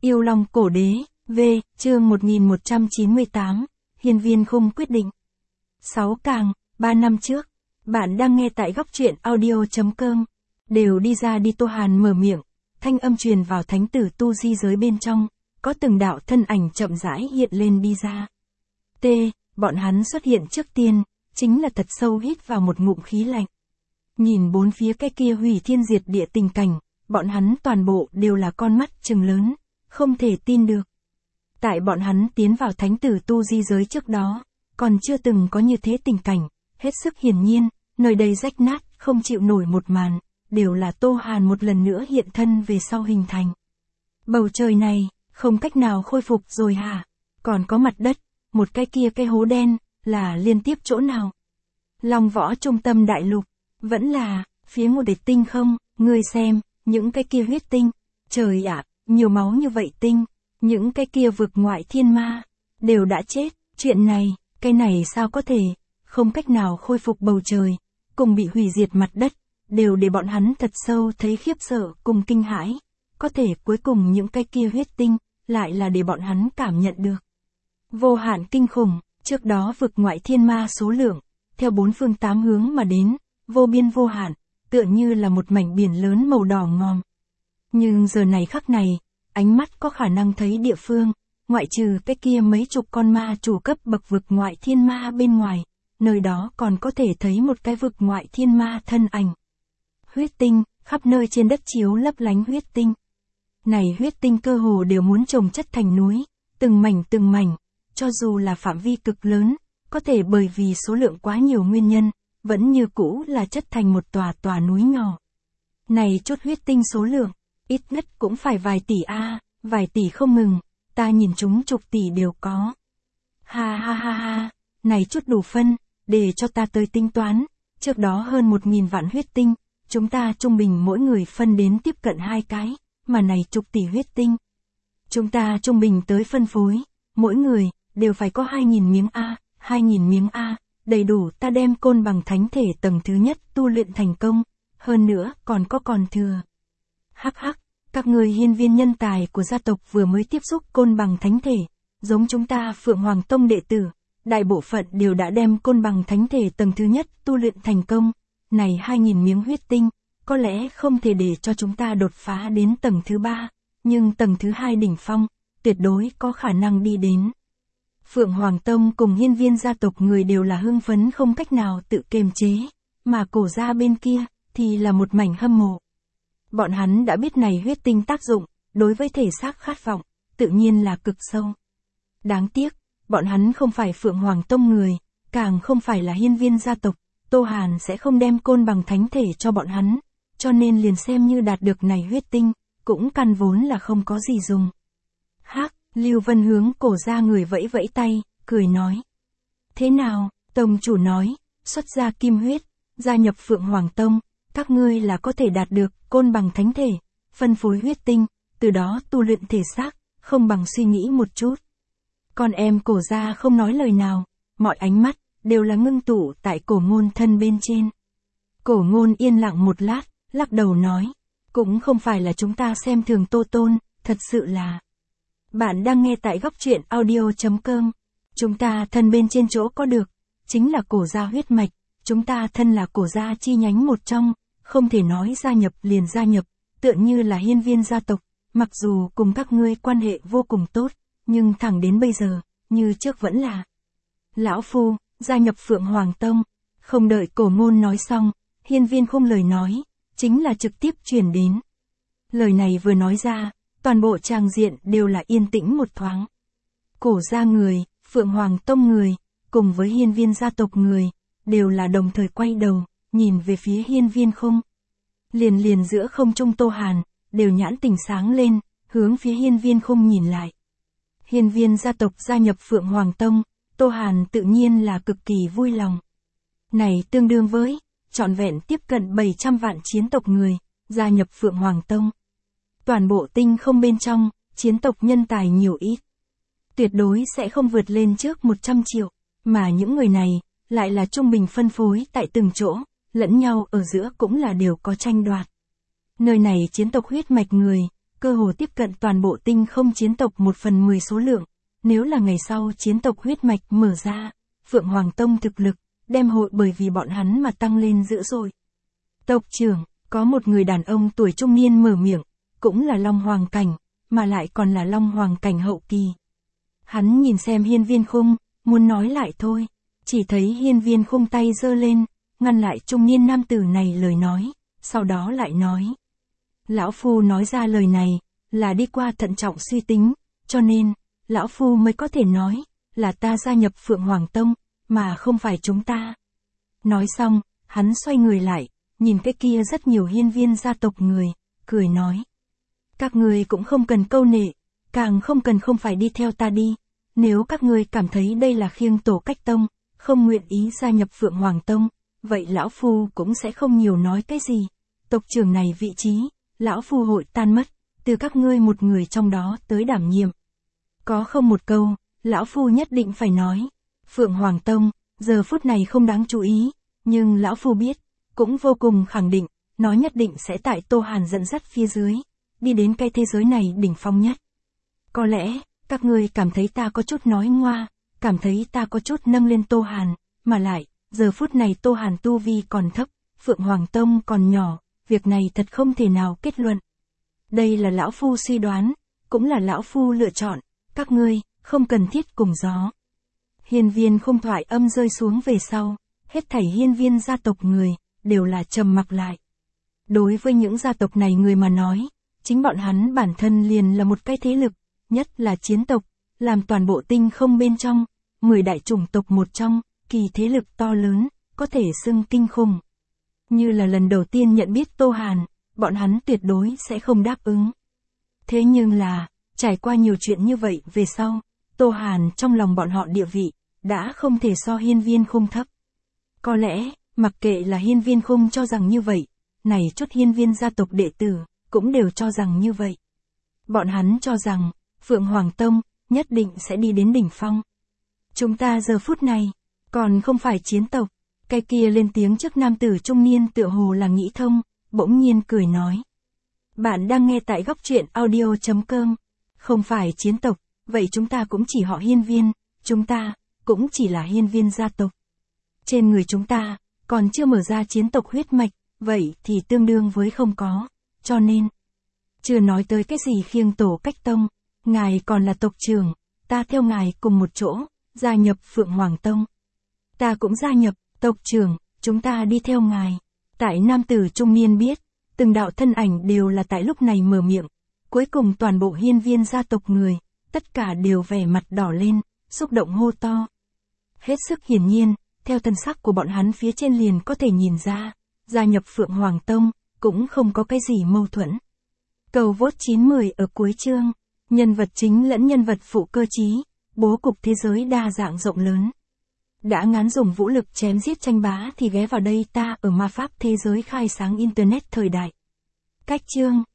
Yêu Long Cổ Đế, V, chương 1198, Hiên Viên Khung quyết định. 6 càng, 3 năm trước, bạn đang nghe tại góc truyện audio.com. Đều đi ra đi, Tô Hàn mở miệng, thanh âm truyền vào thánh tử tu di giới bên trong, có từng đạo thân ảnh chậm rãi hiện lên đi ra. Bọn hắn xuất hiện trước tiên, chính là thật sâu hít vào một ngụm khí lạnh. Nhìn bốn phía cái kia hủy thiên diệt địa tình cảnh, bọn hắn toàn bộ đều là con mắt trừng lớn, không thể tin được. Tại bọn hắn tiến vào thánh tử tu di giới trước đó, còn chưa từng có như thế tình cảnh, hết sức hiển nhiên, nơi đây rách nát, không chịu nổi một màn, đều là Tô Hàn một lần nữa hiện thân về sau hình thành. Bầu trời này, không cách nào khôi phục rồi hả? Còn có mặt đất, một cái kia cái hố đen, là liên tiếp chỗ nào? Long võ trung tâm đại lục, vẫn là, phía ngô địch tinh không? Ngươi xem, những cái kia huyết tinh, trời ạ, nhiều máu như vậy tinh, những cái kia vực ngoại thiên ma, đều đã chết, chuyện này, cái này sao có thể, không cách nào khôi phục bầu trời, cùng bị hủy diệt mặt đất, đều để bọn hắn thật sâu thấy khiếp sợ cùng kinh hãi, có thể cuối cùng những cái kia huyết tinh, lại là để bọn hắn cảm nhận được. Vô hạn kinh khủng, trước đó vực ngoại thiên ma số lượng, theo bốn phương tám hướng mà đến, vô biên vô hạn, tựa như là một mảnh biển lớn màu đỏ ngòm. Nhưng giờ này khắc này, ánh mắt có khả năng thấy địa phương, ngoại trừ cái kia mấy chục con ma chủ cấp bậc vực ngoại thiên ma bên ngoài, nơi đó còn có thể thấy một cái vực ngoại thiên ma thân ảnh. Huyết tinh, khắp nơi trên đất chiếu lấp lánh huyết tinh. Này huyết tinh cơ hồ đều muốn chồng chất thành núi, từng mảnh, cho dù là phạm vi cực lớn, có thể bởi vì số lượng quá nhiều nguyên nhân, vẫn như cũ là chất thành một tòa núi nhỏ. Này chút huyết tinh số lượng, ít nhất cũng phải vài tỷ vài tỷ không ngừng, ta nhìn chúng chục tỷ đều có. Ha, này chút đủ phân, để cho ta tới tính toán, trước đó hơn 1.000 vạn huyết tinh, chúng ta trung bình mỗi người phân đến tiếp cận 2 cái, mà này chục tỷ huyết tinh. Chúng ta trung bình tới phân phối, mỗi người, đều phải có 2.000 miếng 2.000 miếng đầy đủ ta đem côn bằng thánh thể tầng thứ nhất tu luyện thành công, hơn nữa còn thừa. Hắc, các người hiên viên nhân tài của gia tộc vừa mới tiếp xúc côn bằng thánh thể, giống chúng ta Phượng Hoàng Tông đệ tử, đại bộ phận đều đã đem côn bằng thánh thể tầng thứ nhất tu luyện thành công, này 2.000 miếng huyết tinh, có lẽ không thể để cho chúng ta đột phá đến tầng thứ 3, nhưng tầng thứ 2 đỉnh phong, tuyệt đối có khả năng đi đến. Phượng Hoàng Tông cùng hiên viên gia tộc người đều là hưng phấn không cách nào tự kiềm chế, mà cổ gia bên kia, thì là một mảnh hâm mộ. Bọn hắn đã biết này huyết tinh tác dụng, đối với thể xác khát vọng, tự nhiên là cực sâu. Đáng tiếc, bọn hắn không phải Phượng Hoàng Tông người, càng không phải là hiên viên gia tộc, Tô Hàn sẽ không đem côn bằng thánh thể cho bọn hắn, cho nên liền xem như đạt được này huyết tinh, cũng căn vốn là không có gì dùng. Lưu Vân hướng cổ gia người vẫy vẫy tay, cười nói. Thế nào, tông chủ nói, xuất ra kim huyết, gia nhập Phượng Hoàng Tông, các ngươi là có thể đạt được côn bằng thánh thể, phân phối huyết tinh, từ đó tu luyện thể xác, không bằng suy nghĩ một chút. Con em cổ gia không nói lời nào, mọi ánh mắt, đều là ngưng tụ tại cổ ngôn thân bên trên. Cổ ngôn yên lặng một lát, lắc đầu nói, cũng không phải là chúng ta xem thường Tô Tôn, thật sự là. Bạn đang nghe tại góc truyện audio.com. Chúng ta thân bên trên chỗ có được, chính là cổ gia huyết mạch, chúng ta thân là cổ gia chi nhánh một trong, không thể nói gia nhập liền gia nhập, tựa như là hiên viên gia tộc, mặc dù cùng các ngươi quan hệ vô cùng tốt, nhưng thẳng đến bây giờ, như trước vẫn là. Lão Phu, gia nhập Phượng Hoàng Tông, không đợi cổ ngôn nói xong, hiên viên không lời nói, chính là trực tiếp truyền đến. Lời này vừa nói ra, toàn bộ tràng diện đều là yên tĩnh một thoáng. Cổ gia người, Phượng Hoàng Tông người, cùng với hiên viên gia tộc người, đều là đồng thời quay đầu, nhìn về phía hiên viên không. Liền giữa không trung Tô Hàn, đều nhãn tình sáng lên, hướng phía hiên viên không nhìn lại. Hiên viên gia tộc gia nhập Phượng Hoàng Tông, Tô Hàn tự nhiên là cực kỳ vui lòng. Này tương đương với, trọn vẹn tiếp cận 700 vạn chiến tộc người, gia nhập Phượng Hoàng Tông. Toàn bộ tinh không bên trong, chiến tộc nhân tài nhiều ít. Tuyệt đối sẽ không vượt lên trước 100 triệu, mà những người này, lại là trung bình phân phối tại từng chỗ, lẫn nhau ở giữa cũng là đều có tranh đoạt. Nơi này chiến tộc huyết mạch người, cơ hồ tiếp cận toàn bộ tinh không chiến tộc 1/10 số lượng. Nếu là ngày sau chiến tộc huyết mạch mở ra, Phượng Hoàng Tông thực lực, đem hội bởi vì bọn hắn mà tăng lên dữ dội. Tộc trưởng, có một người đàn ông tuổi trung niên mở miệng, cũng là Long Hoàng cảnh, mà lại còn là Long Hoàng cảnh hậu kỳ. Hắn nhìn xem Hiên Viên Khung, muốn nói lại thôi, chỉ thấy Hiên Viên Khung tay giơ lên, ngăn lại trung niên nam tử này lời nói, sau đó lại nói. Lão Phu nói ra lời này, là đi qua thận trọng suy tính, cho nên, Lão Phu mới có thể nói, là ta gia nhập Phượng Hoàng Tông, mà không phải chúng ta. Nói xong, hắn xoay người lại, nhìn cái kia rất nhiều hiên viên gia tộc người, cười nói. Các người cũng không cần câu nệ, càng không cần không phải đi theo ta đi, nếu các người cảm thấy đây là khiêng tổ cách tông, không nguyện ý gia nhập Phượng Hoàng Tông, vậy Lão Phu cũng sẽ không nhiều nói cái gì. Tộc trưởng này vị trí, Lão Phu hội tan mất, từ các ngươi một người trong đó tới đảm nhiệm. Có không một câu, Lão Phu nhất định phải nói. Phượng Hoàng Tông, giờ phút này không đáng chú ý, nhưng Lão Phu biết, cũng vô cùng khẳng định, nó nhất định sẽ tại Tô Hàn dẫn dắt phía dưới, đi đến cái thế giới này đỉnh phong nhất. Có lẽ, các ngươi cảm thấy ta có chút nói ngoa, cảm thấy ta có chút nâng lên Tô Hàn, mà lại, giờ phút này Tô Hàn tu vi còn thấp, Phượng Hoàng Tông còn nhỏ, việc này thật không thể nào kết luận. Đây là Lão Phu suy đoán, cũng là Lão Phu lựa chọn, các ngươi, không cần thiết cùng gió. Hiên Viên Khung thoại âm rơi xuống về sau, hết thảy hiên viên gia tộc người, đều là trầm mặc lại. Đối với những gia tộc này người mà nói, chính bọn hắn bản thân liền là một cái thế lực, nhất là chiến tộc, làm toàn bộ tinh không bên trong, 10 đại chủng tộc một trong, kỳ thế lực to lớn, có thể xưng kinh khủng. Như là lần đầu tiên nhận biết Tô Hàn, bọn hắn tuyệt đối sẽ không đáp ứng. Thế nhưng là, trải qua nhiều chuyện như vậy về sau, Tô Hàn trong lòng bọn họ địa vị, đã không thể so Hiên Viên Khung thấp. Có lẽ, mặc kệ là Hiên Viên Khung cho rằng như vậy, này chút hiên viên gia tộc đệ tử, cũng đều cho rằng như vậy. Bọn hắn cho rằng, Phượng Hoàng Tông, nhất định sẽ đi đến đỉnh phong. Chúng ta giờ phút này, còn không phải chiến tộc, cái kia lên tiếng trước nam tử trung niên tựa hồ là nghĩ thông, bỗng nhiên cười nói. Bạn đang nghe tại góc truyện audio.com, không phải chiến tộc, vậy chúng ta cũng chỉ họ hiên viên, chúng ta, cũng chỉ là hiên viên gia tộc. Trên người chúng ta, còn chưa mở ra chiến tộc huyết mạch, vậy thì tương đương với không có, cho nên, chưa nói tới cái gì khiêng tổ cách tông, ngài còn là tộc trưởng, ta theo ngài cùng một chỗ, gia nhập Phượng Hoàng Tông. Ta cũng gia nhập, tộc trưởng, chúng ta đi theo ngài. Tại nam tử trung niên biết, từng đạo thân ảnh đều là tại lúc này mở miệng, cuối cùng toàn bộ hiên viên gia tộc người, tất cả đều vẻ mặt đỏ lên, xúc động hô to. Hết sức hiển nhiên, theo thân sắc của bọn hắn phía trên liền có thể nhìn ra, gia nhập Phượng Hoàng Tông, cũng không có cái gì mâu thuẫn. Cầu vote 9/10 ở cuối chương, nhân vật chính lẫn nhân vật phụ cơ trí, bố cục thế giới đa dạng rộng lớn. Đã ngán dùng vũ lực chém giết tranh bá thì ghé vào đây ta ở ma pháp thế giới khai sáng Internet thời đại. Cách chương